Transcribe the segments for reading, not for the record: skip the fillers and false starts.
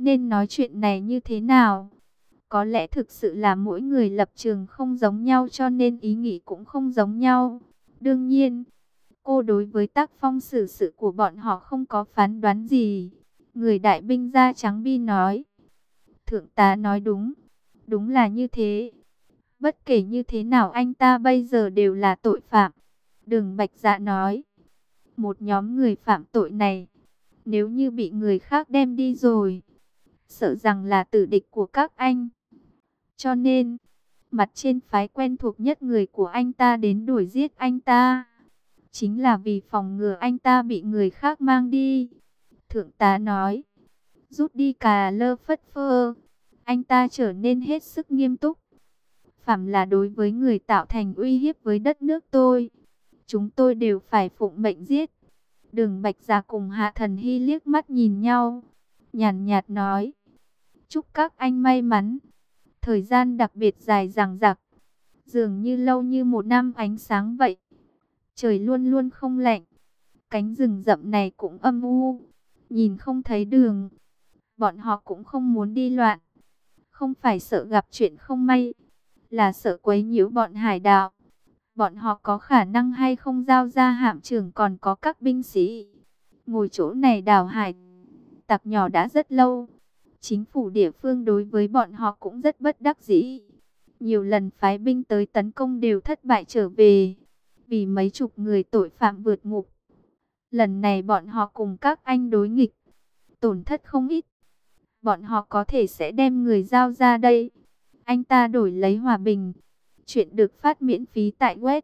nên nói chuyện này như thế nào. Có lẽ thực sự là mỗi người lập trường không giống nhau cho nên ý nghĩ cũng không giống nhau. Đương nhiên, cô đối với tác phong xử sự của bọn họ không có phán đoán gì. Người đại binh da trắng bi nói. Thượng tá nói đúng. Đúng là như thế. Bất kể như thế nào anh ta bây giờ đều là tội phạm. Đường Bạch Dạ nói. Một nhóm người phạm tội này, nếu như bị người khác đem đi rồi, sợ rằng là tử địch của các anh. Cho nên, mặt trên phái quen thuộc nhất người của anh ta đến đuổi giết anh ta. Chính là vì phòng ngừa anh ta bị người khác mang đi. Thượng tá nói. Rút đi cà lơ phất phơ. Anh ta trở nên hết sức nghiêm túc. Phạm là đối với người tạo thành uy hiếp với đất nước tôi, chúng tôi đều phải phụng mệnh giết. Đường Bạch Dạ cùng Hạ Thần Hy liếc mắt nhìn nhau. Nhàn nhạt nói. Chúc các anh may mắn. Thời gian đặc biệt dài dằng dặc, dường như lâu như một năm ánh sáng vậy. Trời luôn luôn không lạnh. Cánh rừng rậm này cũng âm u, nhìn không thấy đường. Bọn họ cũng không muốn đi loạn. Không phải sợ gặp chuyện không may, là sợ quấy nhiễu bọn hải đạo. Bọn họ có khả năng hay không giao ra hạm trưởng còn có các binh sĩ. Ngồi chỗ này đào hải tặc nhỏ đã rất lâu. Chính phủ địa phương đối với bọn họ cũng rất bất đắc dĩ. Nhiều lần phái binh tới tấn công đều thất bại trở về. Vì mấy chục người tội phạm vượt ngục. Lần này bọn họ cùng các anh đối nghịch. Tổn thất không ít. Bọn họ có thể sẽ đem người giao ra đây. Anh ta đổi lấy hòa bình. Chuyện được phát miễn phí tại web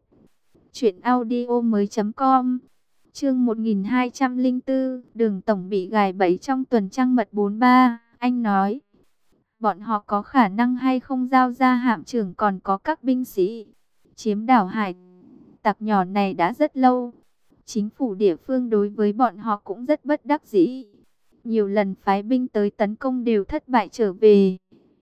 truyệnaudiomoi.com. Chương 1204, Đường tổng bị gài bẫy trong tuần trăng mật 43, anh nói. Bọn họ có khả năng hay không giao ra hạm trưởng còn có các binh sĩ. Chiếm đảo hải tặc nhỏ này đã rất lâu. Chính phủ địa phương đối với bọn họ cũng rất bất đắc dĩ. Nhiều lần phái binh tới tấn công đều thất bại trở về.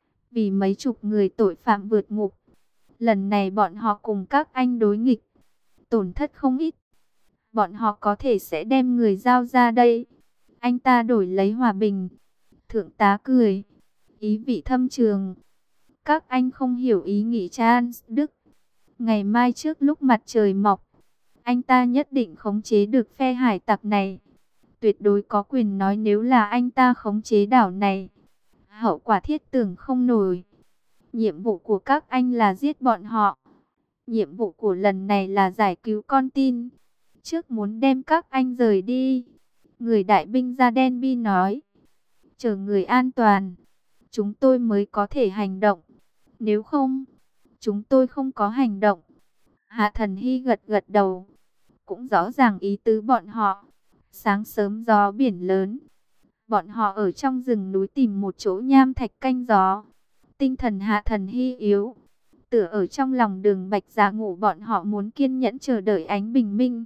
Vì mấy chục người tội phạm vượt ngục. Lần này bọn họ cùng các anh đối nghịch. Tổn thất không ít. Bọn họ có thể sẽ đem người giao ra đây. Anh ta đổi lấy hòa bình. Thượng tá cười. Ý vị thâm trường. Các anh không hiểu ý nghĩ Charles Đức. Ngày mai trước lúc mặt trời mọc, anh ta nhất định khống chế được phe hải tặc này. Tuyệt đối có quyền nói nếu là anh ta khống chế đảo này. Hậu quả thiết tưởng không nổi. Nhiệm vụ của các anh là giết bọn họ. Nhiệm vụ của lần này là giải cứu con tin. Trước muốn đem các anh rời đi. Người đại binh da đen bi nói. Chờ người an toàn, chúng tôi mới có thể hành động. Nếu không, chúng tôi không có hành động. Hạ Thần Hy gật gật đầu. Cũng rõ ràng ý tứ bọn họ. Sáng sớm gió biển lớn. Bọn họ ở trong rừng núi tìm một chỗ nham thạch canh gió. Tinh thần Hạ Thần Hy yếu. Tựa ở trong lòng Đường Bạch Dạ ngủ, bọn họ muốn kiên nhẫn chờ đợi ánh bình minh.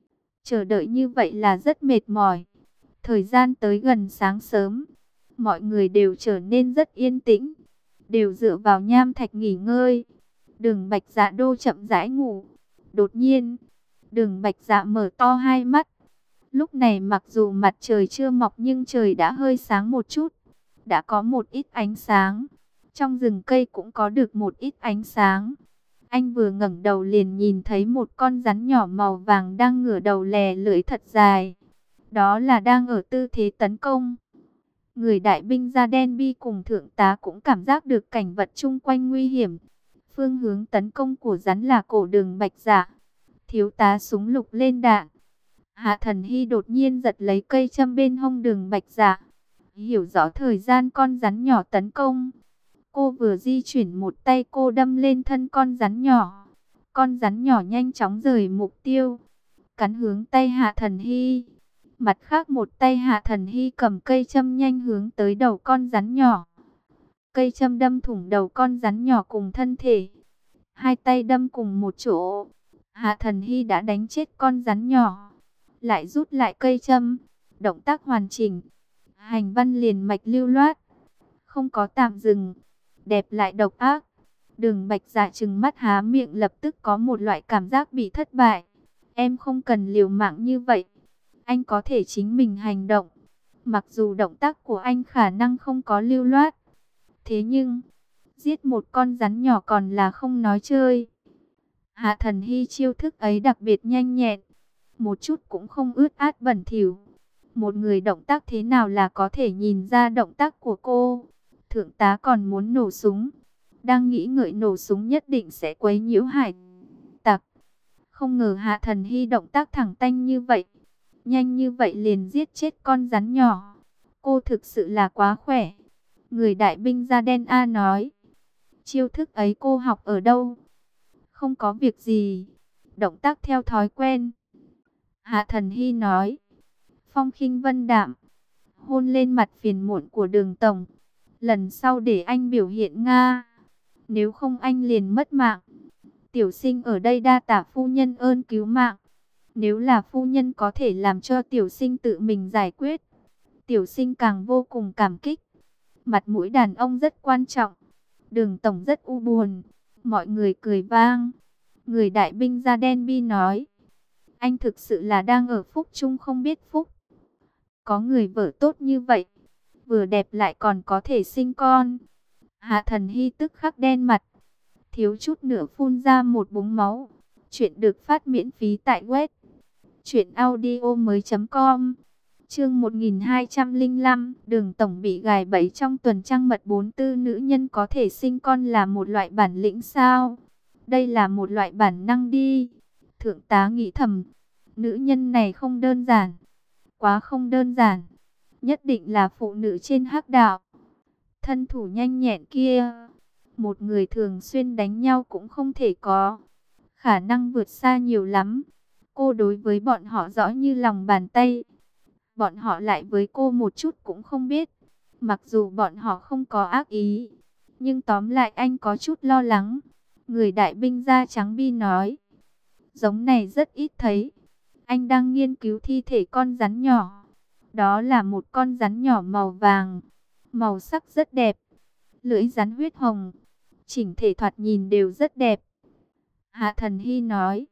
Chờ đợi như vậy là rất mệt mỏi. Thời gian tới gần sáng sớm, mọi người đều trở nên rất yên tĩnh, đều dựa vào nham thạch nghỉ ngơi. Đường Bạch Dạ đô chậm rãi ngủ. Đột nhiên, Đường Bạch Dạ mở to hai mắt. Lúc này mặc dù mặt trời chưa mọc nhưng trời đã hơi sáng một chút. Đã có một ít ánh sáng. Trong rừng cây cũng có được một ít ánh sáng. Anh vừa ngẩng đầu liền nhìn thấy một con rắn nhỏ màu vàng đang ngửa đầu lè lưỡi thật dài. Đó là đang ở tư thế tấn công. Người đại binh da đen bi cùng thượng tá cũng cảm giác được cảnh vật chung quanh nguy hiểm. Phương hướng tấn công của rắn là cổ Đường Bạch Dạ. Thiếu tá súng lục lên đạn. Hạ Thần Hy đột nhiên giật lấy cây châm bên hông Đường Bạch Dạ. Hiểu rõ thời gian con rắn nhỏ tấn công. Cô vừa di chuyển một tay cô đâm lên thân con rắn nhỏ. Con rắn nhỏ nhanh chóng rời mục tiêu, cắn hướng tay Hạ Thần Hy. Mặt khác một tay Hạ Thần Hy cầm cây châm nhanh hướng tới đầu con rắn nhỏ. Cây châm đâm thủng đầu con rắn nhỏ cùng thân thể. Hai tay đâm cùng một chỗ. Hạ Thần Hy đã đánh chết con rắn nhỏ. Lại rút lại cây châm. Động tác hoàn chỉnh. Hành văn liền mạch lưu loát. Không có tạm dừng. Đẹp lại độc ác. Đường Bạch Dạ trừng mắt há miệng, lập tức có một loại cảm giác bị thất bại. Em không cần liều mạng như vậy. Anh có thể chính mình hành động. Mặc dù động tác của anh khả năng không có lưu loát, thế nhưng giết một con rắn nhỏ còn là không nói chơi. Hạ Thần Hy chiêu thức ấy đặc biệt nhanh nhẹn, một chút cũng không ướt át bẩn thỉu. Một người động tác thế nào là có thể nhìn ra động tác của cô. Thượng tá còn muốn nổ súng, đang nghĩ ngợi nổ súng nhất định sẽ quấy nhiễu hải tặc. Không ngờ Hạ Thần Hy động tác thẳng tanh như vậy, nhanh như vậy liền giết chết con rắn nhỏ. Cô thực sự là quá khỏe. Người đại binh da đen A nói, chiêu thức ấy cô học ở đâu? Không có việc gì, động tác theo thói quen. Hạ Thần Hy nói, phong khinh vân đạm, hôn lên mặt phiền muộn của Đường tổng. Lần sau để anh biểu hiện Nga, nếu không anh liền mất mạng. Tiểu sinh ở đây đa tạ phu nhân ơn cứu mạng. Nếu là phu nhân có thể làm cho tiểu sinh tự mình giải quyết, tiểu sinh càng vô cùng cảm kích. Mặt mũi đàn ông rất quan trọng. Đường tổng rất u buồn. Mọi người cười vang. Người đại binh da đen bi nói, anh thực sự là đang ở phúc chung không biết phúc. Có người vợ tốt như vậy, vừa đẹp lại còn có thể sinh con. Hạ Thần Hy tức khắc đen mặt, thiếu chút nữa phun ra một búng máu. Chuyện được phát miễn phí tại web truyệnaudiomoi.com. Chương 1205, Đường tổng bị gài bẫy trong tuần trăng mật 44. Nữ nhân có thể sinh con là một loại bản lĩnh sao? Đây là một loại bản năng đi. Thượng tá nghĩ thầm, nữ nhân này không đơn giản, quá không đơn giản, nhất định là phụ nữ trên hắc đạo. Thân thủ nhanh nhẹn kia, một người thường xuyên đánh nhau cũng không thể có, khả năng vượt xa nhiều lắm. Cô đối với bọn họ rõ như lòng bàn tay, bọn họ lại với cô một chút cũng không biết. Mặc dù bọn họ không có ác ý, nhưng tóm lại anh có chút lo lắng. Người đại binh da trắng bi nói, giống này rất ít thấy. Anh đang nghiên cứu thi thể con rắn nhỏ. Đó là một con rắn nhỏ màu vàng, màu sắc rất đẹp, lưỡi rắn huyết hồng, chỉnh thể thoạt nhìn đều rất đẹp. Hạ Thần Hy nói,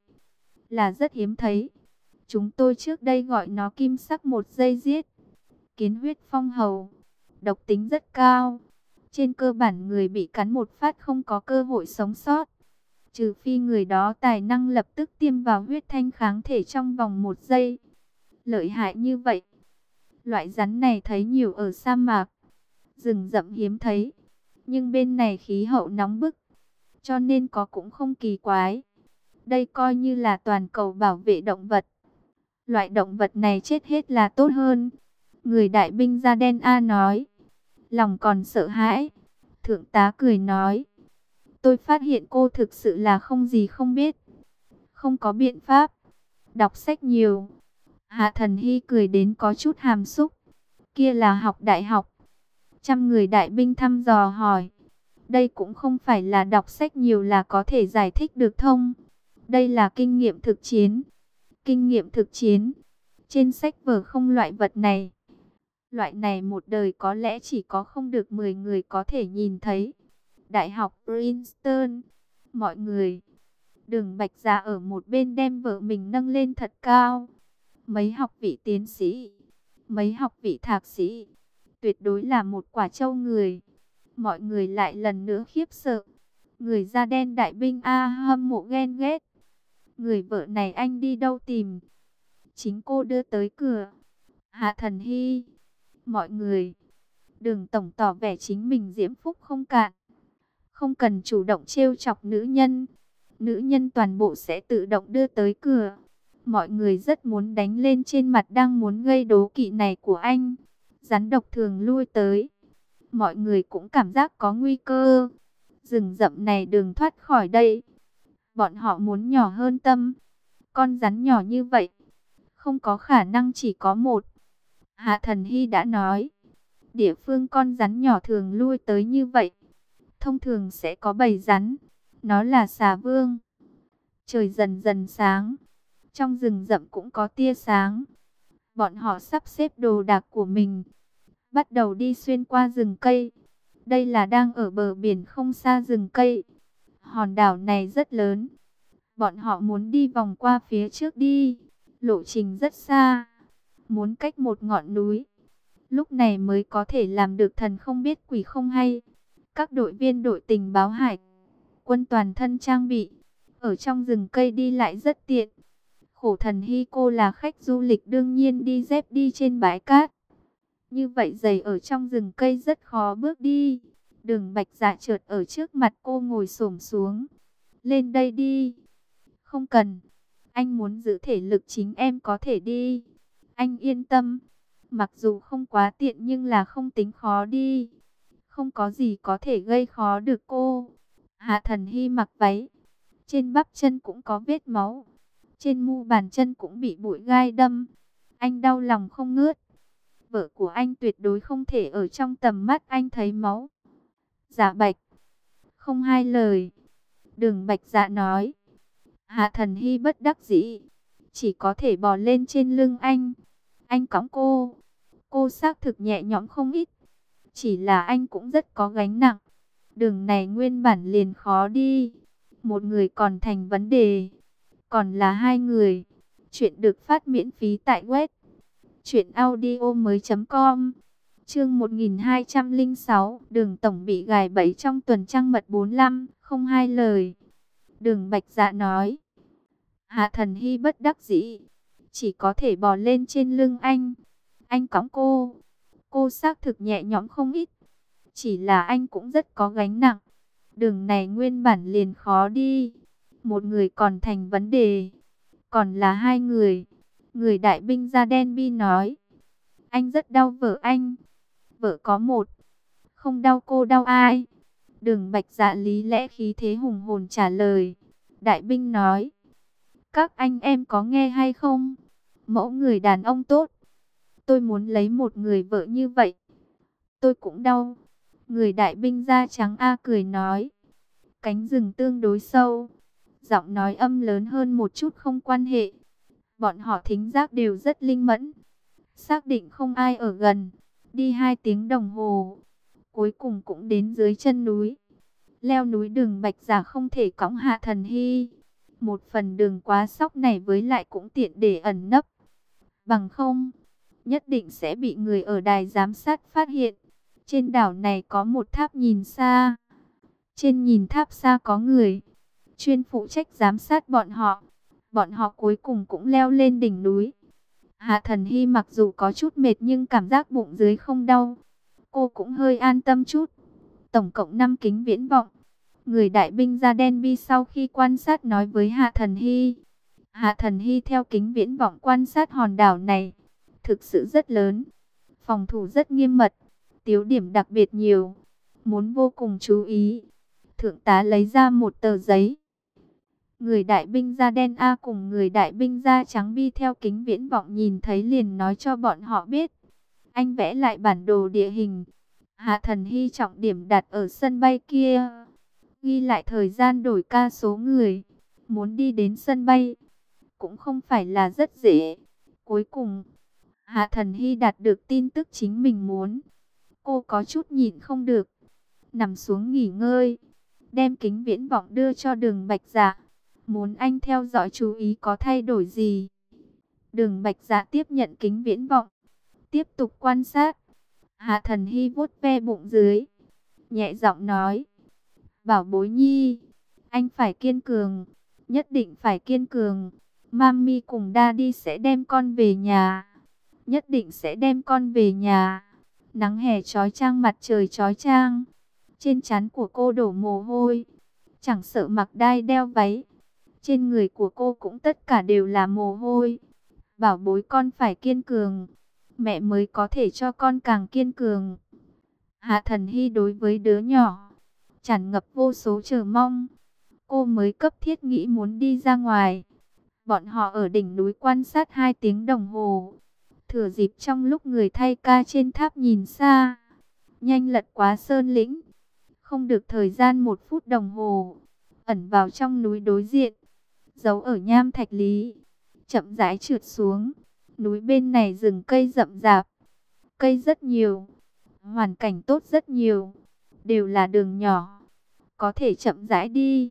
là rất hiếm thấy. Chúng tôi trước đây gọi nó kim sắc một giây giết. Kiến huyết phong hầu, độc tính rất cao. Trên cơ bản người bị cắn một phát không có cơ hội sống sót, trừ phi người đó tài năng lập tức tiêm vào huyết thanh kháng thể trong vòng 1 giây. Lợi hại như vậy. Loại rắn này thấy nhiều ở sa mạc, rừng rậm hiếm thấy. Nhưng bên này khí hậu nóng bức, cho nên có cũng không kỳ quái. Đây coi như là toàn cầu bảo vệ động vật. Loại động vật này chết hết là tốt hơn. Người đại binh da đen A nói, lòng còn sợ hãi. Thượng tá cười nói, tôi phát hiện cô thực sự là không gì không biết. Không có biện pháp. Đọc sách nhiều. Hạ Thần Hy cười đến có chút hàm xúc. Kia là học đại học. Trăm người đại binh thăm dò hỏi. Đây cũng không phải là đọc sách nhiều là có thể giải thích được thông. Đây là kinh nghiệm thực chiến. Kinh nghiệm thực chiến. Trên sách vở không loại vật này. Loại này một đời có lẽ chỉ có không được 10 người có thể nhìn thấy. Đại học Princeton. Mọi người. Đường Bạch Dạ ở một bên đem vợ mình nâng lên thật cao. Mấy học vị tiến sĩ, mấy học vị thạc sĩ, tuyệt đối là một quả trâu người. Mọi người lại lần nữa khiếp sợ. Người da đen đại binh A hâm mộ ghen ghét. Người vợ này anh đi đâu tìm? Chính cô đưa tới cửa. Hạ Thần Hy. Mọi người. Đường tổng tỏ vẻ chính mình diễm phúc không cạn. Không cần chủ động trêu chọc nữ nhân. Nữ nhân toàn bộ sẽ tự động đưa tới cửa. Mọi người rất muốn đánh lên trên mặt đang muốn gây đố kỵ này của anh. Rắn độc thường lui tới. Mọi người cũng cảm giác có nguy cơ. Rừng rậm này đừng thoát khỏi đây. Bọn họ muốn nhỏ hơn tâm. Con rắn nhỏ như vậy, không có khả năng chỉ có một. Hạ Thần Hy đã nói, địa phương con rắn nhỏ thường lui tới như vậy, thông thường sẽ có bầy rắn. Nó là xà vương. Trời dần dần sáng. Trong rừng rậm cũng có tia sáng. Bọn họ sắp xếp đồ đạc của mình, bắt đầu đi xuyên qua rừng cây. Đây là đang ở bờ biển không xa rừng cây. Hòn đảo này rất lớn. Bọn họ muốn đi vòng qua phía trước đi. Lộ trình rất xa. Muốn cách một ngọn núi. lúc này mới có thể làm được thần không biết quỷ không hay. Các đội viên đội tình báo hải quân toàn thân trang bị, ở trong rừng cây đi lại rất tiện. Khổ Thần Hy cô là khách du lịch đương nhiên đi dép đi trên bãi cát. Như vậy giày ở trong rừng cây rất khó bước đi. Đường Bạch Dạ chợt ở trước mặt cô ngồi xổm xuống. Lên đây đi. Không cần. Anh muốn giữ thể lực chính em có thể đi. Anh yên tâm. Mặc dù không quá tiện nhưng là không tính khó đi. Không có gì có thể gây khó được cô. Hạ Thần Hy mặc váy. Trên bắp chân cũng có vết máu. Trên mu bàn chân cũng bị bụi gai đâm. Anh đau lòng không ngớt. Vợ của anh tuyệt đối không thể ở trong tầm mắt anh thấy máu. Dạ Bạch. Không hai lời. Đường Bạch Dạ nói. Hạ Thần Hy bất đắc dĩ. Chỉ có thể bò lên trên lưng anh. Anh cõng cô. Cô xác thực nhẹ nhõm không ít. Chỉ là anh cũng rất có gánh nặng. Đường này nguyên bản liền khó đi. Một người còn thành vấn đề. Còn là hai người. Chuyện được phát miễn phí tại web truyệnaudiomoi.com. Chương 1206, Đường tổng bị gài bẫy trong tuần trăng mật 45, không hai lời. Đường Bạch Dạ nói. Hạ Thần Hy bất đắc dĩ, chỉ có thể bò lên trên lưng anh. Anh cõng cô. Cô xác thực nhẹ nhõm không ít. Chỉ là anh cũng rất có gánh nặng. Đường này nguyên bản liền khó đi. Một người còn thành vấn đề. Còn là hai người. Người đại binh da đen bi nói. Anh rất đau vợ anh. Vợ có một. Không đau cô đau ai? Đường Bạch Dạ lý lẽ khí thế hùng hồn trả lời. Đại binh nói. Các anh em có nghe hay không? Mẫu người đàn ông tốt. Tôi muốn lấy một người vợ như vậy. Tôi cũng đau. Người đại binh da trắng A cười nói. Cánh rừng tương đối sâu. Giọng nói âm lớn hơn một chút không quan hệ. Bọn họ thính giác đều rất linh mẫn. Xác định không ai ở gần. Đi 2 tiếng đồng hồ. Cuối cùng cũng đến dưới chân núi. Leo núi Đường Bạch Dạ không thể cõng Hạ Thần Hy. Một phần đường quá sóc này với lại cũng tiện để ẩn nấp. Bằng không, nhất định sẽ bị người ở đài giám sát phát hiện. Trên đảo này có một tháp nhìn xa. Trên nhìn tháp xa có người chuyên phụ trách giám sát bọn họ. Bọn họ cuối cùng cũng leo lên đỉnh núi. Hạ Thần Hy mặc dù có chút mệt nhưng cảm giác bụng dưới không đau. Cô cũng hơi an tâm chút. Tổng cộng 5 kính viễn vọng. Người đại binh da đen bi sau khi quan sát nói với Hạ Thần Hy. Hạ Thần Hy theo kính viễn vọng quan sát hòn đảo này. Thực sự rất lớn. Phòng thủ rất nghiêm mật. Tiêu điểm đặc biệt nhiều. Muốn vô cùng chú ý. Thượng tá lấy ra một tờ giấy. Người đại binh da đen A cùng người đại binh da trắng bi theo kính viễn vọng nhìn thấy liền nói cho bọn họ biết. Anh vẽ lại bản đồ địa hình. Hạ Thần Hy trọng điểm đặt ở sân bay kia. Ghi lại thời gian đổi ca số người. Muốn đi đến sân bay cũng không phải là rất dễ. Cuối cùng, Hạ Thần Hy đạt được tin tức chính mình muốn. Cô có chút nhịn không được. Nằm xuống nghỉ ngơi. Đem kính viễn vọng đưa cho Đường Bạch Dạ. Muốn anh theo dõi chú ý có thay đổi gì. Đường Bạch Dạ tiếp nhận kính viễn vọng. Tiếp tục quan sát. Hạ Thần Hy vuốt ve bụng dưới. Nhẹ giọng nói. Bảo bối nhi. Anh phải kiên cường. Nhất định phải kiên cường. Mami cùng Daddy sẽ đem con về nhà. Nhất định sẽ đem con về nhà. Nắng hè chói chang mặt trời chói chang. Trên trán của cô đổ mồ hôi. Chẳng sợ mặc đai đeo váy. Trên người của cô cũng tất cả đều là mồ hôi. Bảo bối con phải kiên cường. Mẹ mới có thể cho con càng kiên cường. Hạ Thần Hy đối với đứa nhỏ tràn ngập vô số chờ mong. Cô mới cấp thiết nghĩ muốn đi ra ngoài. Bọn họ ở đỉnh núi quan sát 2 tiếng đồng hồ. Thừa dịp trong lúc người thay ca trên tháp nhìn xa. Nhanh lật quá sơn lĩnh. Không được thời gian 1 phút đồng hồ. Ẩn vào trong núi đối diện. Giấu ở nham thạch lý. Chậm rãi trượt xuống. Núi bên này rừng cây rậm rạp. Cây rất nhiều. Hoàn cảnh tốt rất nhiều. Đều là đường nhỏ. Có thể chậm rãi đi.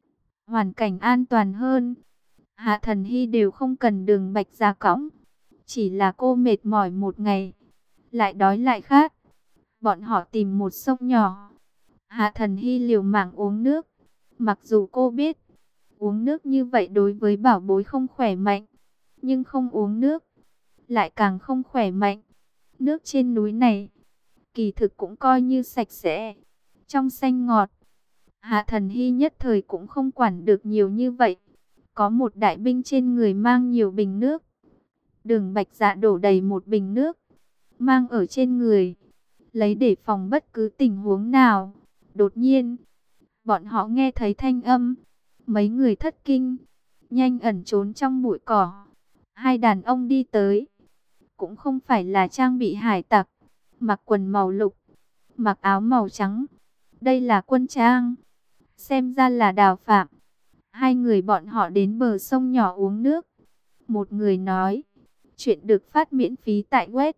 Hoàn cảnh an toàn hơn. Hạ Thần Hy đều không cần Đường Bạch Dạ cõng. Chỉ là cô mệt mỏi một ngày. lại đói lại khát. Bọn họ tìm một sông nhỏ. Hạ Thần Hy liều mạng uống nước. Mặc dù cô biết, uống nước như vậy đối với bảo bối không khỏe mạnh, nhưng không uống nước, lại càng không khỏe mạnh. Nước trên núi này, kỳ thực cũng coi như sạch sẽ, trong xanh ngọt. Hạ Thần Hy nhất thời cũng không quản được nhiều như vậy. Có một đại binh trên người mang nhiều bình nước. Đường Bạch Dạ đổ đầy một bình nước, mang ở trên người, lấy để phòng bất cứ tình huống nào. Đột nhiên, bọn họ nghe thấy thanh âm. Mấy người thất kinh, nhanh ẩn trốn trong bụi cỏ. Hai đàn ông đi tới, cũng không phải là trang bị hải tặc, mặc quần màu lục, mặc áo màu trắng. Đây là quân trang, xem ra là Đào Phạm. Hai người bọn họ đến bờ sông nhỏ uống nước. Một người nói, chuyện được phát miễn phí tại web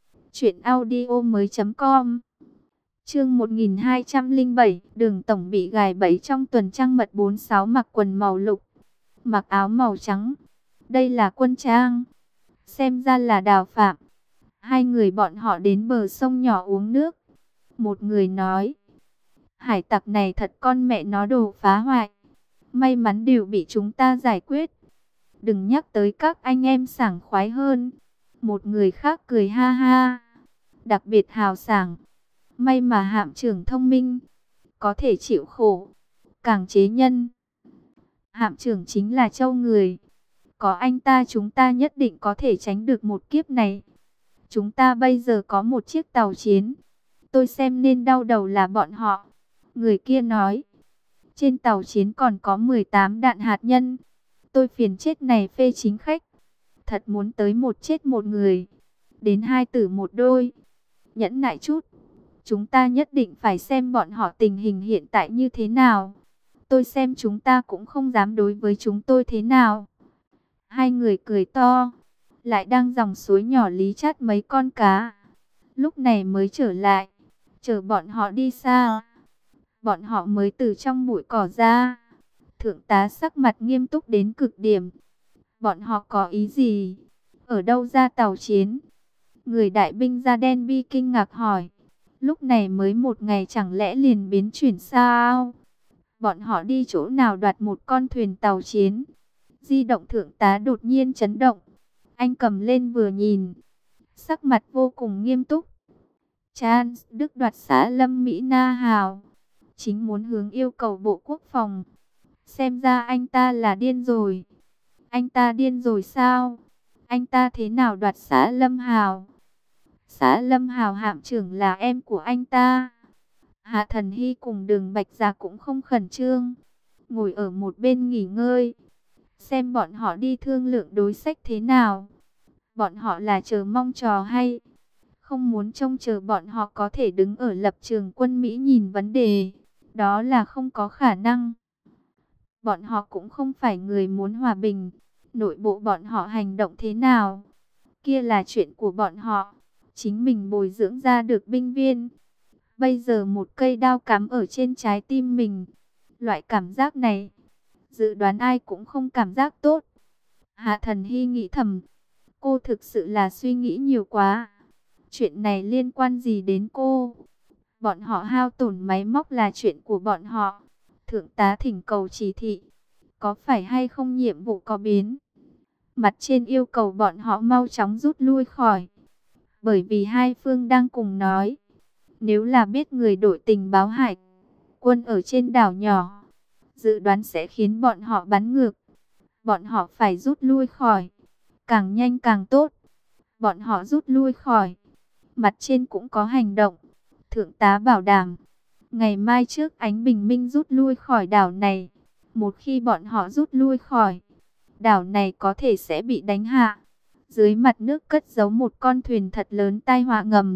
truyệnaudiomoi.com. Chương 1207, Đường Tổng bị gài bẫy trong tuần trăng mật 46, mặc quần màu lục, mặc áo màu trắng. Đây là quân trang, xem ra là Đào Phạm. Hai người bọn họ đến bờ sông nhỏ uống nước. Một người nói, hải tặc này thật con mẹ nó đồ phá hoại. May mắn đều bị chúng ta giải quyết. Đừng nhắc tới các anh em sảng khoái hơn. Một người khác cười ha ha, đặc biệt hào sảng. May mà Hạm trưởng thông minh, có thể chịu khổ, càng chế nhân. Hạm trưởng chính là châu người. Có anh ta chúng ta nhất định có thể tránh được một kiếp này. Chúng ta bây giờ có một chiếc tàu chiến. Tôi xem nên đau đầu là bọn họ. Người kia nói, trên tàu chiến còn có 18 đạn hạt nhân. Tôi phiền chết này phê chính khách. Thật muốn tới một chết một người, đến hai tử một đôi. Nhẫn nại chút, chúng ta nhất định phải xem bọn họ tình hình hiện tại như thế nào. Tôi xem chúng ta cũng không dám đối với chúng tôi thế nào. Hai người cười to, lại đang dòng suối nhỏ lý chát mấy con cá. Lúc này mới trở lại, chờ bọn họ đi xa. Bọn họ mới từ trong bụi cỏ ra. Thượng tá sắc mặt nghiêm túc đến cực điểm. Bọn họ có ý gì? Ở đâu ra tàu chiến? Người đại binh da đen bi kinh ngạc hỏi. Lúc này mới một ngày chẳng lẽ liền biến chuyển sao? Bọn họ đi chỗ nào đoạt một con thuyền tàu chiến? Di động thượng tá đột nhiên chấn động. Anh cầm lên vừa nhìn, sắc mặt vô cùng nghiêm túc. Charles Đức đoạt xã Lâm Mỹ Na Hào, chính muốn hướng yêu cầu Bộ Quốc phòng. Xem ra anh ta là điên rồi. Anh ta điên rồi sao? Anh ta thế nào đoạt xã Lâm Hào? Xã Lâm Hào hạm trưởng là em của anh ta. Hạ Thần Hy cùng Đường Bạch Dạ cũng không khẩn trương, ngồi ở một bên nghỉ ngơi, xem bọn họ đi thương lượng đối sách thế nào. Bọn họ là chờ mong trò hay, không muốn trông chờ bọn họ có thể đứng ở lập trường quân Mỹ nhìn vấn đề. Đó là không có khả năng. Bọn họ cũng không phải người muốn hòa bình. Nội bộ bọn họ hành động thế nào, kia là chuyện của bọn họ. Chính mình bồi dưỡng ra được binh viên. Bây giờ một cây đao cắm ở trên trái tim mình. Loại cảm giác này, dự đoán ai cũng không cảm giác tốt. Hạ Thần Hy nghĩ thầm, cô thực sự là suy nghĩ nhiều quá. Chuyện này liên quan gì đến cô? Bọn họ hao tổn máy móc là chuyện của bọn họ. Thượng tá thỉnh cầu chỉ thị, có phải hay không nhiệm vụ có biến. Mặt trên yêu cầu bọn họ mau chóng rút lui khỏi. Bởi vì hai phương đang cùng nói, nếu là biết người đội tình báo hải quân ở trên đảo nhỏ, dự đoán sẽ khiến bọn họ bắn ngược. Bọn họ phải rút lui khỏi, càng nhanh càng tốt. Bọn họ rút lui khỏi, mặt trên cũng có hành động. Thượng tá bảo đảm, ngày mai trước ánh bình minh rút lui khỏi đảo này. Một khi bọn họ rút lui khỏi, đảo này có thể sẽ bị đánh hạ. Dưới mặt nước cất giấu một con thuyền thật lớn tai họa ngầm.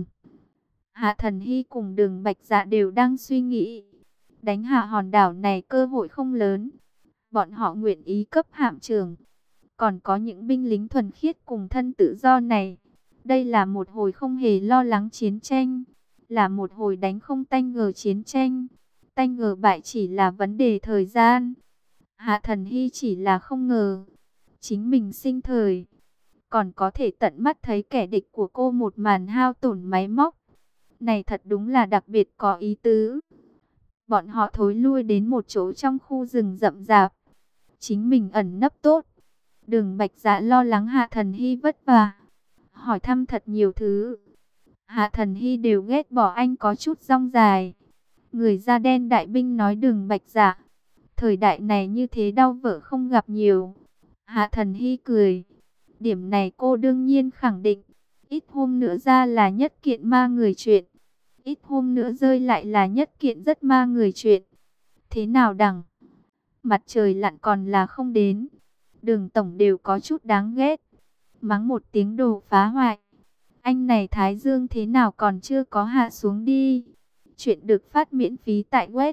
Hạ Thần Hy cùng Đường Bạch Dạ đều đang suy nghĩ, đánh hạ hòn đảo này cơ hội không lớn. Bọn họ nguyện ý cấp hạm trưởng, còn có những binh lính thuần khiết cùng thân tự do này. Đây là một hồi không hề lo lắng chiến tranh, là một hồi đánh không tanh ngờ chiến tranh. Tanh ngờ bại chỉ là vấn đề thời gian. Hạ Thần Hy chỉ là không ngờ chính mình sinh thời còn có thể tận mắt thấy kẻ địch của cô một màn hao tổn máy móc. Này thật đúng là đặc biệt có ý tứ. Bọn họ thối lui đến một chỗ trong khu rừng rậm rạp. Chính mình ẩn nấp tốt. Đường Bạch Dạ lo lắng Hạ Thần Hy vất vả, hỏi thăm thật nhiều thứ. Hạ Thần Hy đều ghét bỏ anh có chút dong dài. Người da đen đại binh nói Đường Bạch Dạ, thời đại này như thế đau vợ không gặp nhiều. Hạ Thần Hy cười. Điểm này cô đương nhiên khẳng định. Ít hôm nữa ra là nhất kiện ma người chuyện. Ít hôm nữa rơi lại là nhất kiện rất ma người chuyện. Thế nào đằng? Mặt trời lặn còn là không đến. Đường tổng đều có chút đáng ghét. Mắng một tiếng đồ phá hoại. Anh này Thái Dương thế nào còn chưa có hạ xuống đi. Chuyện được phát miễn phí tại web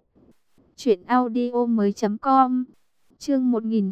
truyệnaudiomoi.com. Chương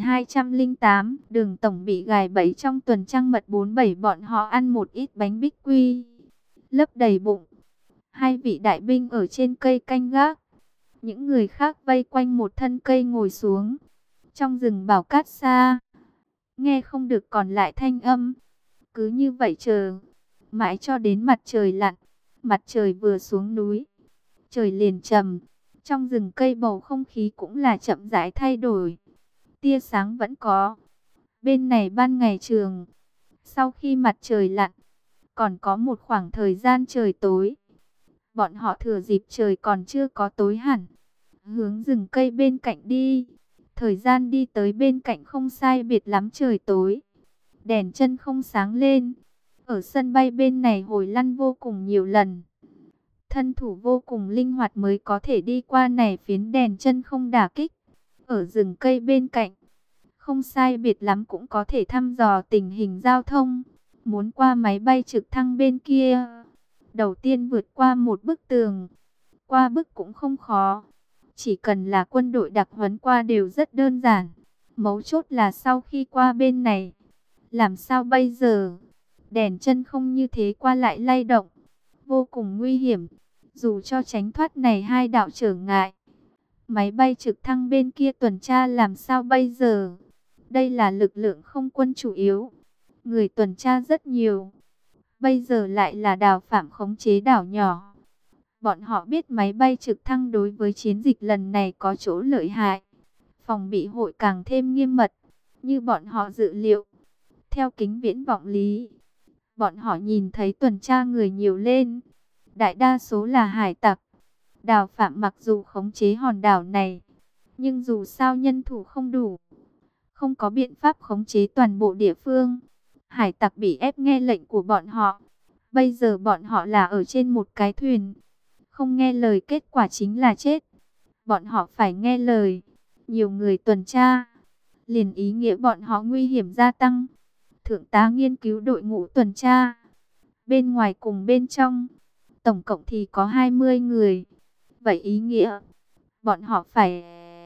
1208, Đường tổng bị gài bẫy trong tuần trăng mật 47, bọn họ ăn một ít bánh bích quy, lấp đầy bụng. Hai vị đại binh ở trên cây canh gác. Những người khác vây quanh một thân cây ngồi xuống. Trong rừng bảo cát xa, nghe không được còn lại thanh âm. Cứ như vậy chờ, mãi cho đến mặt trời lặn. Mặt trời vừa xuống núi, trời liền trầm. Trong rừng cây bầu không khí cũng là chậm rãi thay đổi. Tia sáng vẫn có. Bên này ban ngày trường. Sau khi mặt trời lặn, còn có một khoảng thời gian trời tối. Bọn họ thừa dịp trời còn chưa có tối hẳn, hướng rừng cây bên cạnh đi. Thời gian đi tới bên cạnh không sai biệt lắm trời tối. Đèn chân không sáng lên. Ở sân bay bên này hồi lăn vô cùng nhiều lần. Thân thủ vô cùng linh hoạt mới có thể đi qua này phiến đèn chân không đả kích. Ở rừng cây bên cạnh, không sai biệt lắm cũng có thể thăm dò tình hình giao thông. Muốn qua máy bay trực thăng bên kia, đầu tiên vượt qua một bức tường. Qua bức cũng không khó. Chỉ cần là quân đội đặc huấn qua đều rất đơn giản. Mấu chốt là sau khi qua bên này, làm sao bây giờ? Đèn chân không như thế qua lại lay động, vô cùng nguy hiểm. Dù cho tránh thoát này hai đạo trở ngại, máy bay trực thăng bên kia tuần tra làm sao bây giờ? Đây là lực lượng không quân chủ yếu. Người tuần tra rất nhiều. Bây giờ lại là Đào Phạm khống chế đảo nhỏ. Bọn họ biết máy bay trực thăng đối với chiến dịch lần này có chỗ lợi hại. Phòng bị hội càng thêm nghiêm mật, như bọn họ dự liệu. Theo kính viễn vọng lý, bọn họ nhìn thấy tuần tra người nhiều lên. Đại đa số là hải tặc. Đào Phạm mặc dù khống chế hòn đảo này, nhưng dù sao nhân thủ không đủ, không có biện pháp khống chế toàn bộ địa phương. Hải tặc bị ép nghe lệnh của bọn họ. Bây giờ bọn họ là ở trên một cái thuyền. Không nghe lời kết quả chính là chết. Bọn họ phải nghe lời. Nhiều người tuần tra, liền ý nghĩa bọn họ nguy hiểm gia tăng. Thượng tá nghiên cứu đội ngũ tuần tra. Bên ngoài cùng bên trong, tổng cộng thì có 20 người. Vậy ý nghĩa, bọn họ phải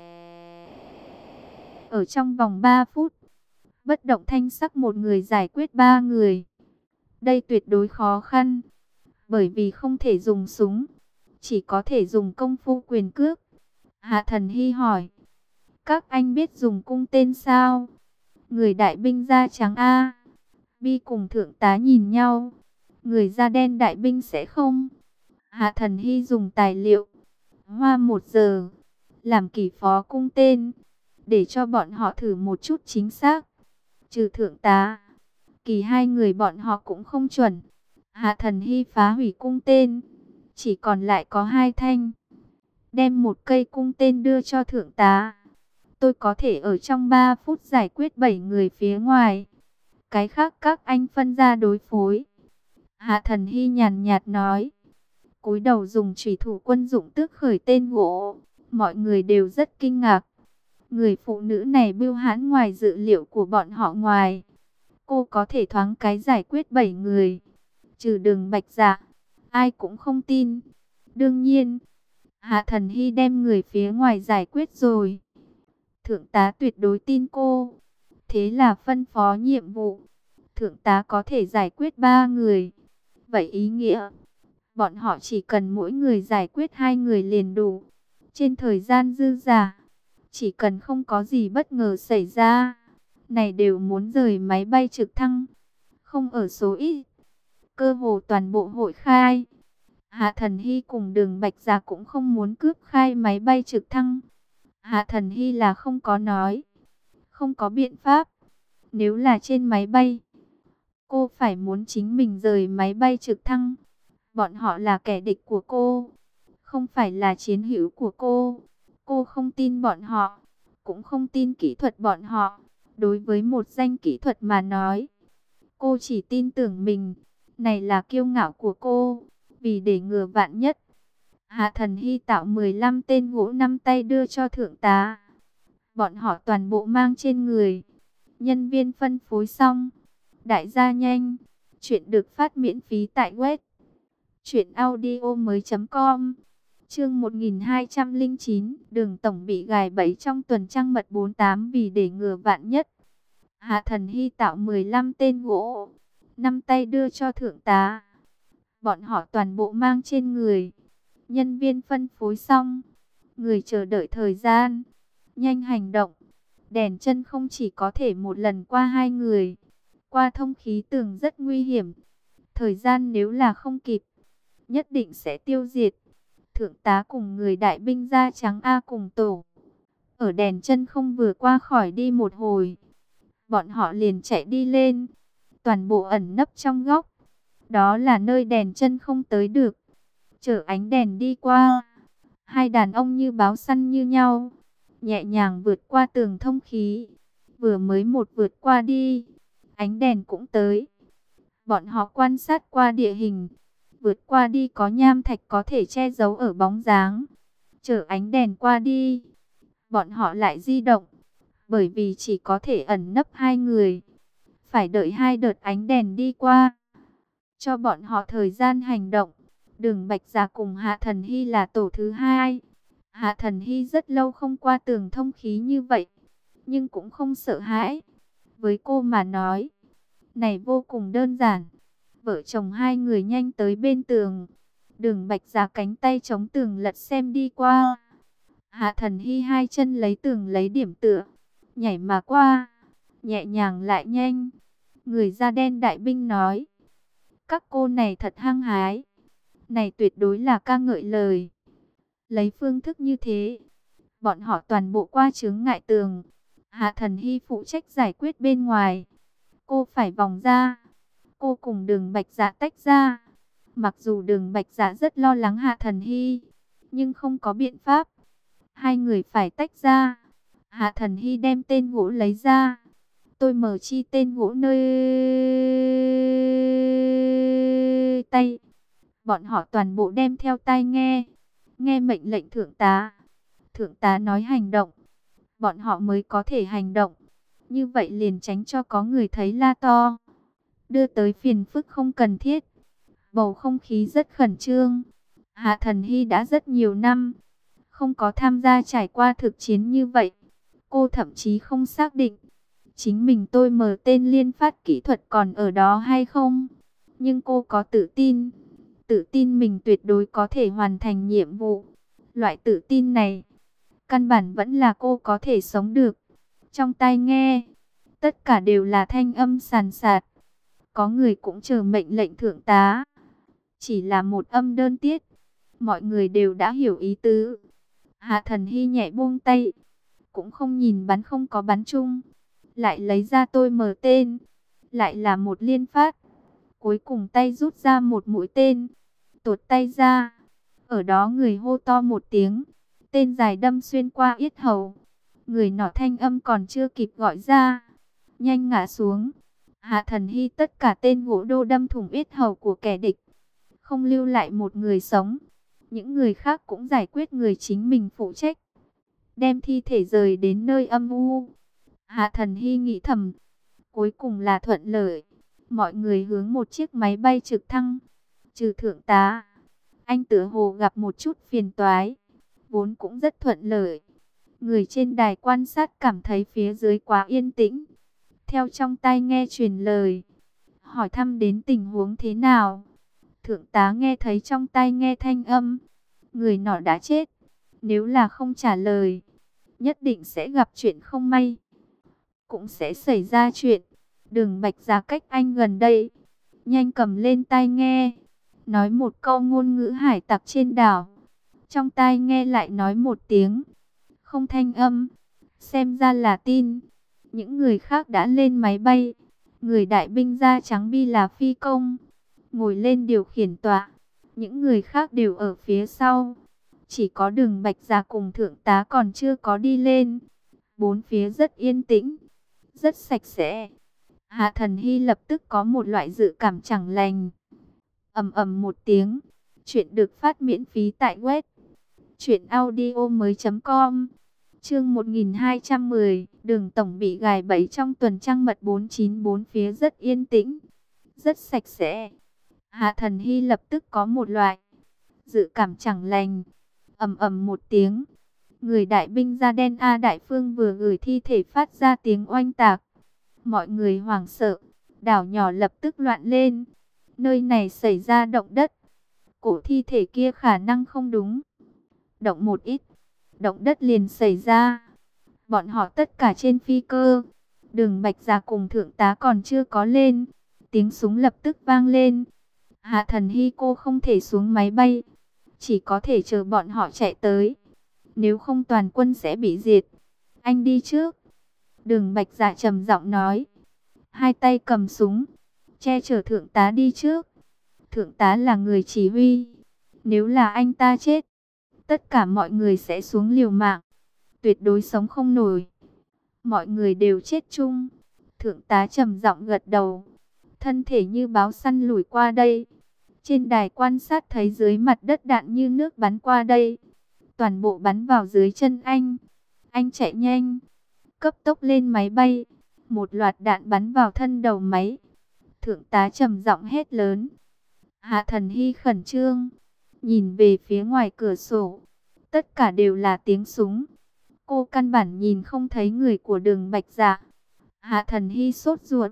ở trong vòng 3 phút, bất động thanh sắc một người giải quyết 3 người. Đây tuyệt đối khó khăn, bởi vì không thể dùng súng, chỉ có thể dùng công phu quyền cước. Hạ Thần Hy hỏi, các anh biết dùng cung tên sao? Người đại binh da trắng A, Bi cùng thượng tá nhìn nhau. Người da đen đại binh sẽ không. Hạ Thần Hy dùng tài liệu hoa 1 giờ làm kỷ phó cung tên, để cho bọn họ thử một chút chính xác. Trừ thượng tá, kỳ hai người bọn họ cũng không chuẩn. Hạ Thần Hy phá hủy cung tên, chỉ còn lại có 2 thanh. Đem một cây cung tên đưa cho thượng tá. Tôi có thể ở trong 3 phút giải quyết 7 người phía ngoài. Cái khác các anh phân ra đối phối. Hạ Thần Hy nhàn nhạt nói. Cúi đầu dùng chủy thủ quân dụng tước khởi tên gỗ. Mọi người đều rất kinh ngạc. Người phụ nữ này bưu hãn ngoài dự liệu của bọn họ ngoài. Cô có thể thoáng cái giải quyết 7 người. Trừ Đường Bạch Dạ, ai cũng không tin. Đương nhiên, Hạ Thần Hy đem người phía ngoài giải quyết rồi. Thượng tá tuyệt đối tin cô. Thế là phân phó nhiệm vụ. Thượng tá có thể giải quyết 3 người. Vậy ý nghĩa, bọn họ chỉ cần mỗi người giải quyết 2 người liền đủ. Trên thời gian dư dả, chỉ cần không có gì bất ngờ xảy ra, này đều muốn rời máy bay trực thăng. không ở số ít. Cơ hồ toàn bộ hội khai. Hạ Thần Hy cùng Đường Bạch Gia cũng không muốn cướp khai máy bay trực thăng. Hạ Thần Hy là không có nói, không có biện pháp. Nếu là trên máy bay, cô phải muốn chính mình rời máy bay trực thăng. Bọn họ là kẻ địch của cô, không phải là chiến hữu của cô. Cô không tin bọn họ, cũng không tin kỹ thuật bọn họ. Đối với một danh kỹ thuật mà nói, cô chỉ tin tưởng mình. Này là kiêu ngạo của cô. Vì để ngừa vạn nhất, Hạ Thần Hy tạo 15 tên gỗ 5 tay đưa cho thượng tá. Bọn họ toàn bộ mang trên người. Nhân viên phân phối xong. Đại gia nhanh. Chuyện được phát miễn phí tại web truyệnaudiomoi.com. Chương 1209, Đường tổng bị gài bẫy trong tuần trăng mật 48 vì để ngừa vạn nhất. Hạ Thần Hy tạo 15 tên gỗ 5 tay đưa cho thượng tá. Bọn họ toàn bộ mang trên người. Nhân viên phân phối xong, người chờ đợi thời gian, nhanh hành động. Đèn chân không chỉ có thể một lần qua hai người. Qua thông khí tường rất nguy hiểm. Thời gian nếu là không kịp, nhất định sẽ tiêu diệt. Thượng tá cùng người đại binh da trắng A cùng tổ. Ở đèn chân không vừa qua khỏi đi một hồi, bọn họ liền chạy đi lên. Toàn bộ ẩn nấp trong góc. Đó là nơi đèn chân không tới được. Chở ánh đèn đi qua. Hai đàn ông như báo săn như nhau, nhẹ nhàng vượt qua tường thông khí. Vừa mới một vượt qua đi, ánh đèn cũng tới. Bọn họ quan sát qua địa hình. Vượt qua đi có nham thạch có thể che giấu ở bóng dáng. Chở ánh đèn qua đi, bọn họ lại di động. Bởi vì chỉ có thể ẩn nấp hai người, phải đợi hai đợt ánh đèn đi qua, cho bọn họ thời gian hành động. Đường Bạch Gia cùng Hạ Thần Hy là tổ thứ hai. Hạ Thần Hy rất lâu không qua tường thông khí như vậy, nhưng cũng không sợ hãi. Với cô mà nói, này vô cùng đơn giản. Vợ chồng hai người nhanh tới bên tường. Đường Bạch Gia cánh tay chống tường lật xem đi qua. Hạ Thần Hy hai chân lấy tường lấy điểm tựa, nhảy mà qua, nhẹ nhàng lại nhanh. Người da đen đại binh nói, các cô này thật hăng hái. Này tuyệt đối là ca ngợi lời. Lấy phương thức như thế, bọn họ toàn bộ qua chướng ngại tường. Hạ Thần Hy phụ trách giải quyết bên ngoài. Cô phải vòng ra. Cô cùng Đường Bạch Dạ tách ra. Mặc dù Đường Bạch Dạ rất lo lắng Hạ Thần Hy, nhưng không có biện pháp. Hai người phải tách ra. Hạ Thần Hy đem tên gỗ lấy ra. Tôi mở chi tên gỗ nơi tay. Bọn họ toàn bộ đem theo tai nghe. Nghe mệnh lệnh thượng tá. Thượng tá nói hành động, bọn họ mới có thể hành động. Như vậy liền tránh cho có người thấy la to, đưa tới phiền phức không cần thiết. Bầu không khí rất khẩn trương. Hạ Thần Hy đã rất nhiều năm không có tham gia trải qua thực chiến như vậy. Cô thậm chí không xác định chính mình tôi mở tên liên phát kỹ thuật còn ở đó hay không. Nhưng cô có tự tin mình tuyệt đối có thể hoàn thành nhiệm vụ. Loại tự tin này, căn bản vẫn là cô có thể sống được. Trong tai nghe, tất cả đều là thanh âm sàn sạt. Có người cũng chờ mệnh lệnh thượng tá. Chỉ là một âm đơn tiết, mọi người đều đã hiểu ý tứ. Hạ Thần Hy nhẹ buông tay, cũng không nhìn bắn không có bắn chung. Lại lấy ra tôi mở tên, lại là một liên phát. Cuối cùng tay rút ra một mũi tên, tuột tay ra. Ở đó người hô to một tiếng, tên dài đâm xuyên qua yết hầu. Người nọ thanh âm còn chưa kịp gọi ra, nhanh ngã xuống. Hạ Thần Hy tất cả tên gỗ đô đâm thủng yết hầu của kẻ địch, không lưu lại một người sống. Những người khác cũng giải quyết người chính mình phụ trách, đem thi thể rời đến nơi âm u. Hạ Thần Hy nghĩ thầm, cuối cùng là thuận lợi. Mọi người hướng một chiếc máy bay trực thăng. Trừ thượng tá, anh tựa hồ gặp một chút phiền toái, vốn cũng rất thuận lợi. Người trên đài quan sát cảm thấy phía dưới quá yên tĩnh. Theo trong tai nghe truyền lời, hỏi thăm đến tình huống thế nào. Thượng tá nghe thấy trong tai nghe thanh âm, người nọ đã chết. Nếu là không trả lời, nhất định sẽ gặp chuyện không may, cũng sẽ xảy ra chuyện. Đường Bạch Dạ cách anh gần đây, nhanh cầm lên tai nghe, nói một câu ngôn ngữ hải tặc trên đảo. Trong tai nghe lại nói một tiếng, không thanh âm, xem ra là tin. Những người khác đã lên máy bay, người đại binh da trắng bi là phi công, ngồi lên điều khiển tọa, những người khác đều ở phía sau. Chỉ có Đường Bạch Dạ cùng thượng tá còn chưa có đi lên. Bốn phía rất yên tĩnh, rất sạch sẽ. Hạ Thần Hy lập tức có một loại dự cảm chẳng lành. Ầm ầm một tiếng, chuyện được phát miễn phí tại web truyệnaudiomoi.com. Chương 1210, Đường tổng bị gài bẫy trong tuần trăng mật 494, phía rất yên tĩnh, rất sạch sẽ. Hạ Thần Hy lập tức có một loại dự cảm chẳng lành. Ầm ầm một tiếng, người đại binh da đen A Đại Phương vừa gửi thi thể phát ra tiếng oanh tạc. Mọi người hoảng sợ, đảo nhỏ lập tức loạn lên. Nơi này xảy ra động đất, cổ thi thể kia khả năng không đúng. Động một ít, động đất liền xảy ra. Bọn họ tất cả trên phi cơ. Đường Bạch Dạ cùng thượng tá còn chưa có lên, tiếng súng lập tức vang lên. Hạ Thần Hy cô không thể xuống máy bay, chỉ có thể chờ bọn họ chạy tới. Nếu không toàn quân sẽ bị diệt. Anh đi trước. Đường Bạch Dạ trầm giọng nói, hai tay cầm súng, che chở thượng tá đi trước. Thượng tá là người chỉ huy, nếu là anh ta chết, tất cả mọi người sẽ xuống liều mạng, tuyệt đối sống không nổi. Mọi người đều chết chung. Thượng tá trầm giọng gật đầu, thân thể như báo săn lùi qua đây. Trên đài quan sát thấy dưới mặt đất đạn như nước bắn qua đây, toàn bộ bắn vào dưới chân anh. Anh chạy nhanh, cấp tốc lên máy bay. Một loạt đạn bắn vào thân đầu máy. Thượng tá trầm giọng hét lớn. Hạ Thần Hy khẩn trương, nhìn về phía ngoài cửa sổ. Tất cả đều là tiếng súng. Cô căn bản nhìn không thấy người của Đường Bạch Dạ. Hạ Thần Hy sốt ruột.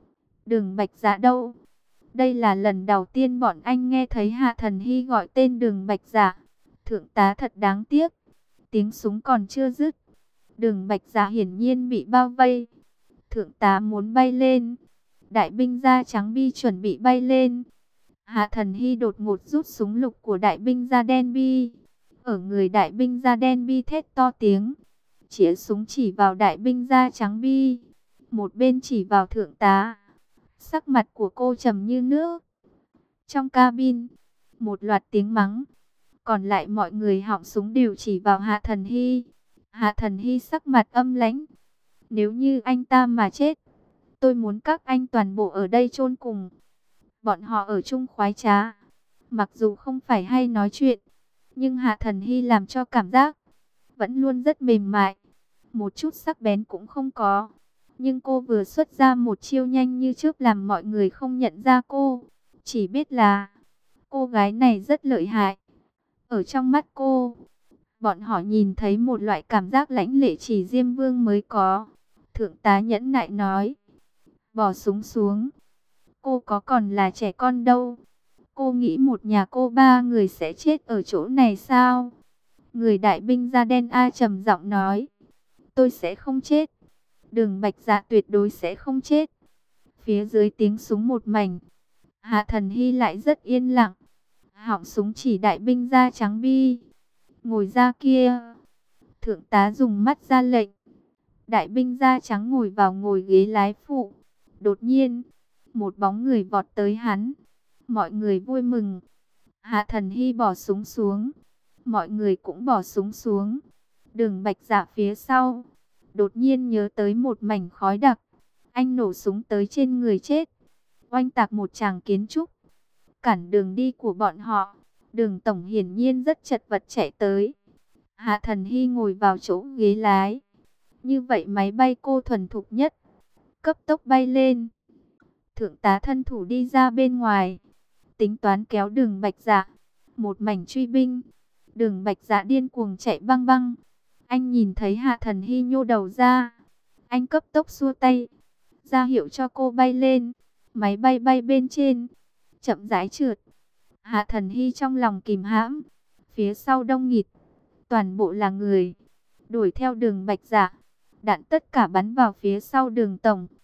Đường Bạch Dạ đâu? Đây là lần đầu tiên bọn anh nghe thấy Hạ Thần Hy gọi tên Đường Bạch Dạ. Thượng tá thật đáng tiếc. Tiếng súng còn chưa dứt, Đường Bạch Dạ hiển nhiên bị bao vây. Thượng tá muốn bay lên. Đại binh da trắng bi chuẩn bị bay lên. Hạ Thần Hy đột ngột rút súng lục của đại binh da đen bi. Ở người đại binh da đen bi thét to tiếng, chĩa súng chỉ vào đại binh da trắng bi, một bên chỉ vào thượng tá. Sắc mặt của cô trầm như nước. Trong cabin, một loạt tiếng mắng. Còn lại mọi người họng súng đều chỉ vào Hạ Thần Hy. Hạ Thần Hy sắc mặt âm lãnh. Nếu như anh ta mà chết, tôi muốn các anh toàn bộ ở đây chôn cùng. Bọn họ ở chung khoái trá. Mặc dù không phải hay nói chuyện, nhưng Hạ Thần Hy làm cho cảm giác vẫn luôn rất mềm mại, một chút sắc bén cũng không có. Nhưng cô vừa xuất ra một chiêu nhanh như chớp làm mọi người không nhận ra cô, chỉ biết là cô gái này rất lợi hại. Ở trong mắt cô, bọn họ nhìn thấy một loại cảm giác lãnh lệ chỉ Diêm Vương mới có. Thượng tá nhẫn nại nói, bỏ súng xuống. Cô có còn là trẻ con đâu. Cô nghĩ một nhà cô ba người sẽ chết ở chỗ này sao? Người đại binh da đen A trầm giọng nói, tôi sẽ không chết. Đường Bạch Dạ tuyệt đối sẽ không chết. Phía dưới tiếng súng một mảnh. Hạ Thần Hy lại rất yên lặng. Họng súng chỉ đại binh da trắng bi. Ngồi ra kia. Thượng tá dùng mắt ra lệnh. Đại binh da trắng ngồi vào ngồi ghế lái phụ. Đột nhiên, một bóng người vọt tới hắn. Mọi người vui mừng. Hạ Thần Hy bỏ súng xuống. Mọi người cũng bỏ súng xuống. Đường Bạch Dạ phía sau đột nhiên nhớ tới một mảnh khói đặc. Anh nổ súng tới trên người chết, oanh tạc một tràng kiến trúc, cản đường đi của bọn họ. Đường tổng hiển nhiên rất chật vật chạy tới. Hạ Thần Hy ngồi vào chỗ ghế lái. Như vậy máy bay cô thuần thục nhất, cấp tốc bay lên. Thượng tá thân thủ đi ra bên ngoài, tính toán kéo Đường Bạch Dạ. Một mảnh truy binh. Đường Bạch Dạ điên cuồng chạy băng băng. Anh nhìn thấy Hạ Thần Hy nhô đầu ra, anh cấp tốc xua tay, ra hiệu cho cô bay lên. Máy bay bay bên trên, chậm rãi trượt. Hạ Thần Hy trong lòng kìm hãm. Phía sau đông nghịt, toàn bộ là người, đuổi theo Đường Bạch Dạ. Đạn tất cả bắn vào phía sau Đường tổng.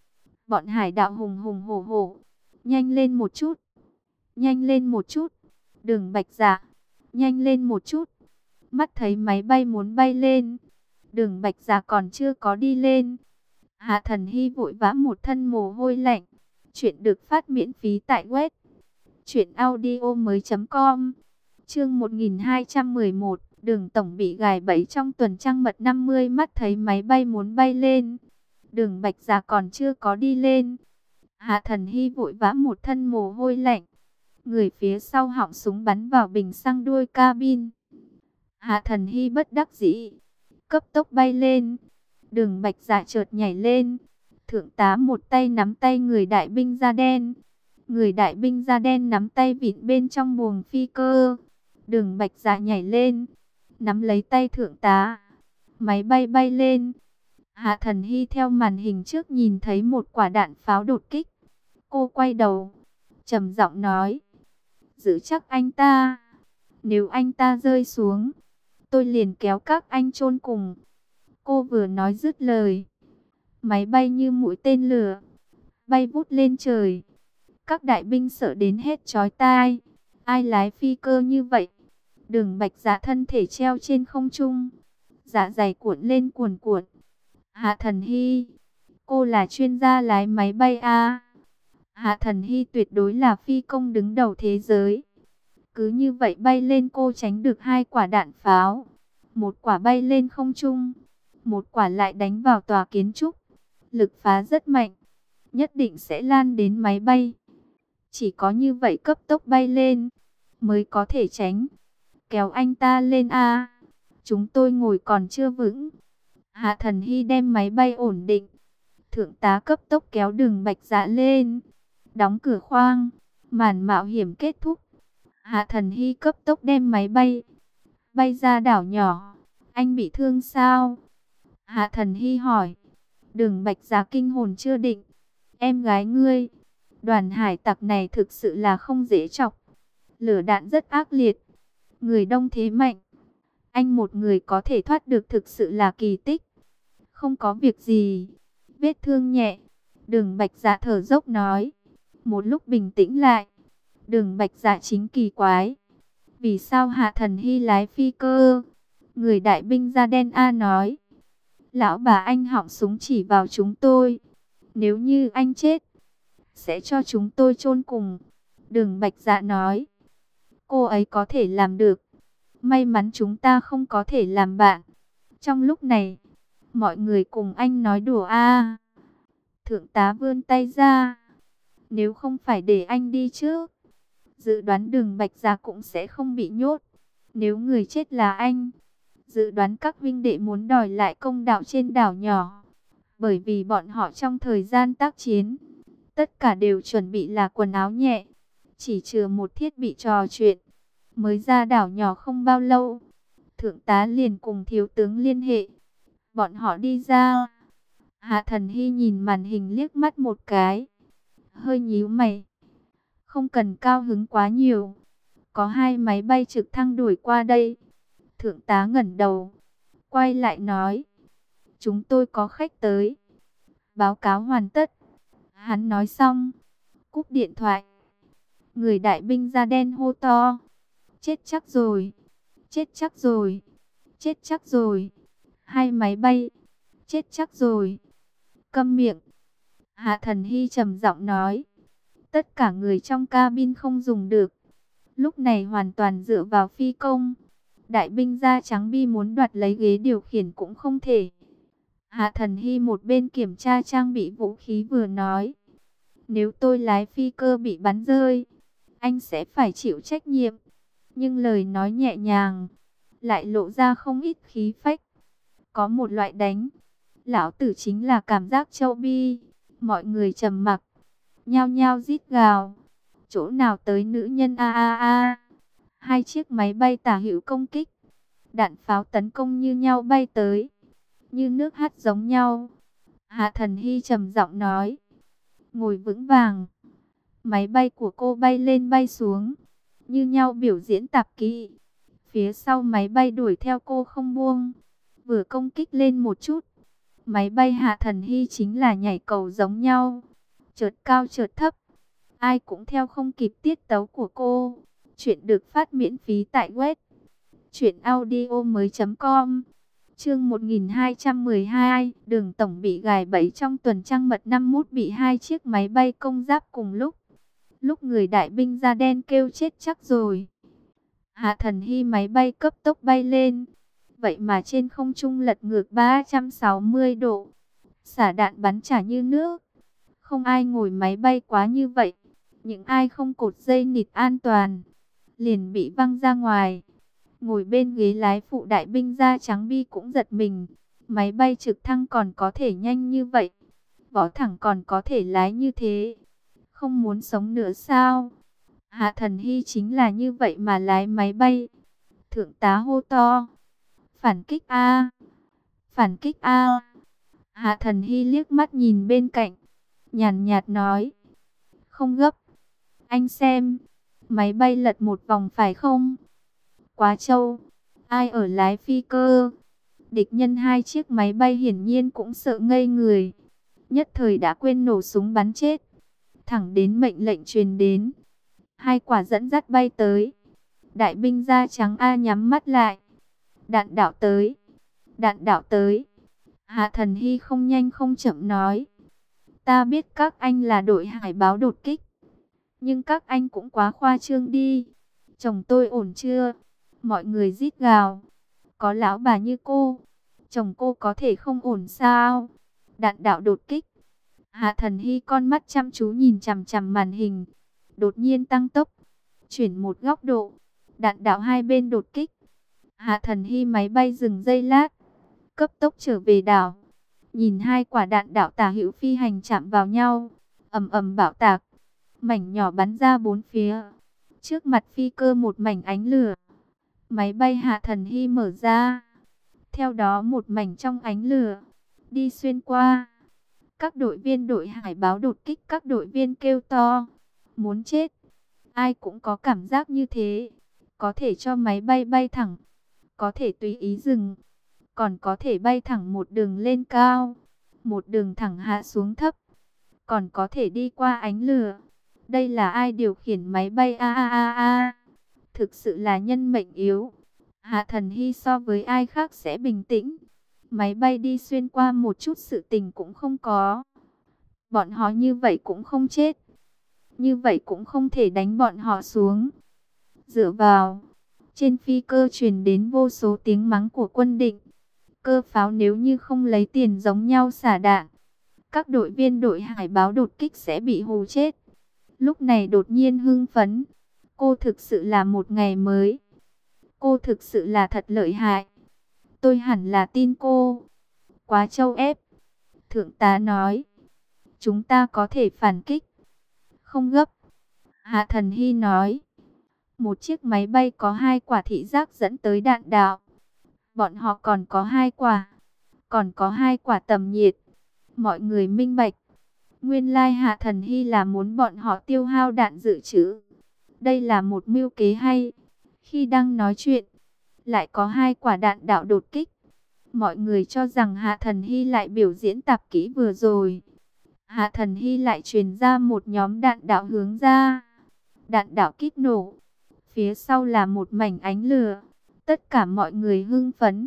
Bọn hải đạo hùng hùng hổ hổ. Nhanh lên một chút. Nhanh lên một chút. Đường Bạch Dạ. Nhanh lên một chút. Mắt thấy máy bay muốn bay lên. Đường Bạch Dạ còn chưa có đi lên. Hạ Thần Hy vội vã một thân mồ hôi lạnh. Chuyện được phát miễn phí tại web truyệnaudiomoi.com. Chương 1211, Đường tổng bị gài bẫy trong tuần trăng mật 50. Mắt thấy máy bay muốn bay lên. Đường Bạch Dạ còn chưa có đi lên. Hạ Thần Hy vội vã một thân mồ hôi lạnh. Người phía sau họng súng bắn vào bình xăng đuôi cabin. Hạ Thần Hy bất đắc dĩ, cấp tốc bay lên. Đường Bạch Dạ chợt nhảy lên. Thượng tá một tay nắm tay người đại binh da đen. Người đại binh da đen nắm tay vịn bên trong buồng phi cơ. Đường Bạch Dạ nhảy lên, nắm lấy tay thượng tá. Máy bay bay lên. Hạ Thần Hy theo màn hình trước nhìn thấy một quả đạn pháo đột kích. Cô quay đầu, trầm giọng nói: giữ chắc anh ta. Nếu anh ta rơi xuống, tôi liền kéo các anh chôn cùng. Cô vừa nói dứt lời, máy bay như mũi tên lửa bay vút lên trời. Các đại binh sợ đến hết chói tai. Ai lái phi cơ như vậy? Đường Bạch Dạ thân thể treo trên không trung, dạ dày cuộn lên cuồn cuộn. Hạ Thần Hy, cô là chuyên gia lái máy bay à? Hạ Thần Hy tuyệt đối là phi công đứng đầu thế giới. Cứ như vậy bay lên, cô tránh được 2 quả đạn pháo. Một quả bay lên không trung, một quả lại đánh vào tòa kiến trúc. Lực phá rất mạnh, nhất định sẽ lan đến máy bay. Chỉ có như vậy cấp tốc bay lên mới có thể tránh. Kéo anh ta lên a. Chúng tôi ngồi còn chưa vững. Hạ Thần Hy đem máy bay ổn định. Thượng tá cấp tốc kéo Đường Bạch Dạ lên. Đóng cửa khoang. Màn mạo hiểm kết thúc. Hạ Thần Hy cấp tốc đem máy bay bay ra đảo nhỏ. Anh bị thương sao? Hạ Thần Hy hỏi. Đường Bạch Dạ kinh hồn chưa định. Em gái ngươi, đoàn hải tặc này thực sự là không dễ chọc. Lửa đạn rất ác liệt. Người đông thế mạnh. Anh một người có thể thoát được thực sự là kỳ tích. Không có việc gì. Vết thương nhẹ. Đường Bạch Dạ thở dốc nói. Một lúc bình tĩnh lại, Đường Bạch Dạ chính kỳ quái. Vì sao Hạ Thần Hy lái phi cơ? Người đại binh da đen A nói. Lão bà anh họng súng chỉ vào chúng tôi. Nếu như anh chết, sẽ cho chúng tôi chôn cùng. Đường Bạch Dạ nói. Cô ấy có thể làm được. May mắn chúng ta không có thể làm bạn. Trong lúc này, mọi người cùng anh nói đùa a. Thượng tá vươn tay ra. Nếu không phải để anh đi trước, dự đoán Đường Bạch Dạ cũng sẽ không bị nhốt. Nếu người chết là anh, dự đoán các vinh đệ muốn đòi lại công đạo trên đảo nhỏ. Bởi vì bọn họ trong thời gian tác chiến, tất cả đều chuẩn bị là quần áo nhẹ, chỉ chừa một thiết bị trò chuyện. Mới ra đảo nhỏ không bao lâu, thượng tá liền cùng thiếu tướng liên hệ. Bọn họ đi ra. Hạ Thần Hy nhìn màn hình liếc mắt một cái, hơi nhíu mày. Không cần cao hứng quá nhiều. Có 2 máy bay trực thăng đuổi qua đây. Thượng tá ngẩng đầu, quay lại nói. Chúng tôi có khách tới. Báo cáo hoàn tất. Hắn nói xong, cúp điện thoại. Người đại binh da đen hô to. Chết chắc rồi. Chết chắc rồi. Chết chắc rồi. 2 máy bay. Chết chắc rồi. Câm miệng. Hạ Thần Hy trầm giọng nói. Tất cả người trong cabin không dùng được. Lúc này hoàn toàn dựa vào phi công. Đại binh da trắng Bi muốn đoạt lấy ghế điều khiển cũng không thể. Hạ Thần Hy một bên kiểm tra trang bị vũ khí vừa nói. Nếu tôi lái phi cơ bị bắn rơi, anh sẽ phải chịu trách nhiệm. Nhưng lời nói nhẹ nhàng, lại lộ ra không ít khí phách. Có một loại đánh, lão tử chính là cảm giác châu Bi. Mọi người trầm mặc, nhao nhao rít gào. Chỗ nào tới nữ nhân a a a. 2 chiếc máy bay tả hữu công kích. Đạn pháo tấn công như nhau bay tới, như nước hát giống nhau. Hạ Thần Hy trầm giọng nói. Ngồi vững vàng. Máy bay của cô bay lên bay xuống, như nhau biểu diễn tạp kỹ. Phía sau máy bay đuổi theo cô không buông. Vừa công kích lên một chút, máy bay Hạ Thần Hy chính là nhảy cầu giống nhau. chợt cao chợt thấp. Ai cũng theo không kịp tiết tấu của cô. Chuyện được phát miễn phí tại web truyệnaudiomoi.com. Chương 1212, Đường tổng bị gài bẫy trong tuần trăng mật. 51 bị hai chiếc máy bay công giáp cùng lúc. Lúc người đại binh da đen kêu chết chắc rồi. Hạ Thần Hy máy bay cấp tốc bay lên. Vậy mà trên không trung lật ngược 360 độ. Xả đạn bắn trả như nước. Không ai ngồi máy bay quá như vậy. Những ai không cột dây nịt an toàn liền bị văng ra ngoài. Ngồi bên ghế lái phụ đại binh da trắng Bi cũng giật mình. Máy bay trực thăng còn có thể nhanh như vậy. Võ thẳng còn có thể lái như thế. Không muốn sống nữa sao? Hạ Thần Hy chính là như vậy mà lái máy bay. Thượng tá hô to. Phản kích A! Phản kích A! Hạ Thần Hy liếc mắt nhìn bên cạnh. Nhàn nhạt nói. Không gấp. Anh xem. Máy bay lật một vòng phải không? Quá trâu. Ai ở lái phi cơ? Địch nhân hai chiếc máy bay hiển nhiên cũng sợ ngây người. Nhất thời đã quên nổ súng bắn chết. Thẳng đến mệnh lệnh truyền đến. Hai quả dẫn dắt bay tới. Đại binh da trắng A nhắm mắt lại. Đạn đạo tới. Đạn đạo tới. Hạ Thần Hy không nhanh không chậm nói. Ta biết các anh là đội hải báo đột kích. Nhưng các anh cũng quá khoa trương đi. Chồng tôi ổn chưa? Mọi người rít gào. Có lão bà như cô. Chồng cô có thể không ổn sao? Đạn đạo đột kích. Hạ Thần Hy con mắt chăm chú nhìn chằm chằm màn hình. Đột nhiên tăng tốc. Chuyển một góc độ. Đạn đạo hai bên đột kích. Hạ Thần Hy máy bay dừng giây lát. Cấp tốc trở về đảo. Nhìn hai quả đạn đạo tả hữu phi hành chạm vào nhau. Ầm ầm bạo tạc. Mảnh nhỏ bắn ra bốn phía. Trước mặt phi cơ một mảnh ánh lửa. Máy bay Hạ Thần Hy mở ra. Theo đó một mảnh trong ánh lửa. Đi xuyên qua. Các đội viên đội hải báo đột kích, các đội viên kêu to. Muốn chết. Ai cũng có cảm giác như thế. Có thể cho máy bay bay thẳng. Có thể tùy ý dừng. Còn có thể bay thẳng một đường lên cao. Một đường thẳng hạ xuống thấp. Còn có thể đi qua ánh lửa. Đây là ai điều khiển máy bay a? Thực sự là nhân mệnh yếu. Hạ Thần Hy so với ai khác sẽ bình tĩnh. Máy bay đi xuyên qua một chút sự tình cũng không có. Bọn họ như vậy cũng không chết. Như vậy cũng không thể đánh bọn họ xuống. Dựa vào. Trên phi cơ truyền đến vô số tiếng mắng của quân địch. Cơ pháo nếu như không lấy tiền giống nhau xả đạn. Các đội viên đội hải báo đột kích sẽ bị hù chết. Lúc này đột nhiên hưng phấn. Cô thực sự là một ngày mới. Cô thực sự là thật lợi hại. Tôi hẳn là tin cô. Quá trâu ép. Thượng tá nói. Chúng ta có thể phản kích. Không gấp. Hạ Thần Hy nói. Một chiếc máy bay có hai quả thị giác dẫn tới đạn đạo. Bọn họ còn có hai quả. Còn có hai quả tầm nhiệt. Mọi người minh bạch. Nguyên lai Hạ Thần Hy là muốn bọn họ tiêu hao đạn dự trữ. Đây là một mưu kế hay. Khi đang nói chuyện, lại có hai quả đạn đạo đột kích. Mọi người cho rằng Hạ Thần Hy lại biểu diễn tạp kỹ vừa rồi. Hạ Thần Hy lại truyền ra một nhóm đạn đạo hướng ra. Đạn đạo kích nổ. Phía sau là một mảnh ánh lửa. Tất cả mọi người hưng phấn.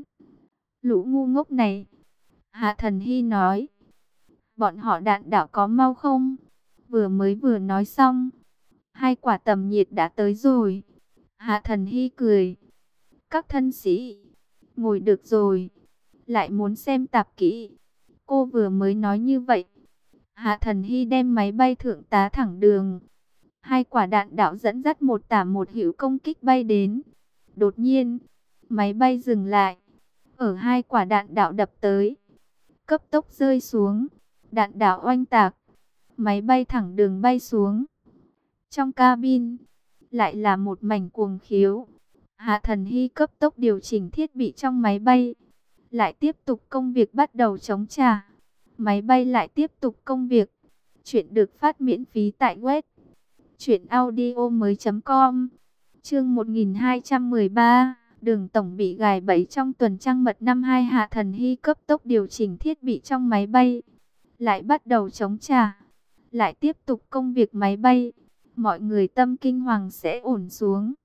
Lũ ngu ngốc này. Hạ Thần Hy nói. Bọn họ đạn đạo có mau không? Vừa nói xong. Hai quả tầm nhiệt đã tới rồi. Hạ Thần Hy cười. Các thân sĩ. Ngồi được rồi. Lại muốn xem tạp kỹ. Cô vừa mới nói như vậy. Hạ Thần Hy đem máy bay thượng tá thẳng đường. Hai quả đạn đạo dẫn dắt một tả một hữu công kích bay đến. Đột nhiên, máy bay dừng lại. Ở hai quả đạn đạo đập tới. Cấp tốc rơi xuống. Đạn đạo oanh tạc. Máy bay thẳng đường bay xuống. Trong cabin, lại là một mảnh cuồng khiếu. Hạ Thần Hy cấp tốc điều chỉnh thiết bị trong máy bay. Lại tiếp tục công việc bắt đầu chống trả. Máy bay lại tiếp tục công việc. Chuyện được phát miễn phí tại web truyệnaudiomoi.com. Chương 1213, Đường tổng bị gài bẫy trong tuần trăng mật. 52 Hạ Thần Hy cấp tốc điều chỉnh thiết bị trong máy bay. Lại bắt đầu chống trả. lại tiếp tục công việc máy bay. Mọi người tâm kinh hoàng sẽ ổn xuống.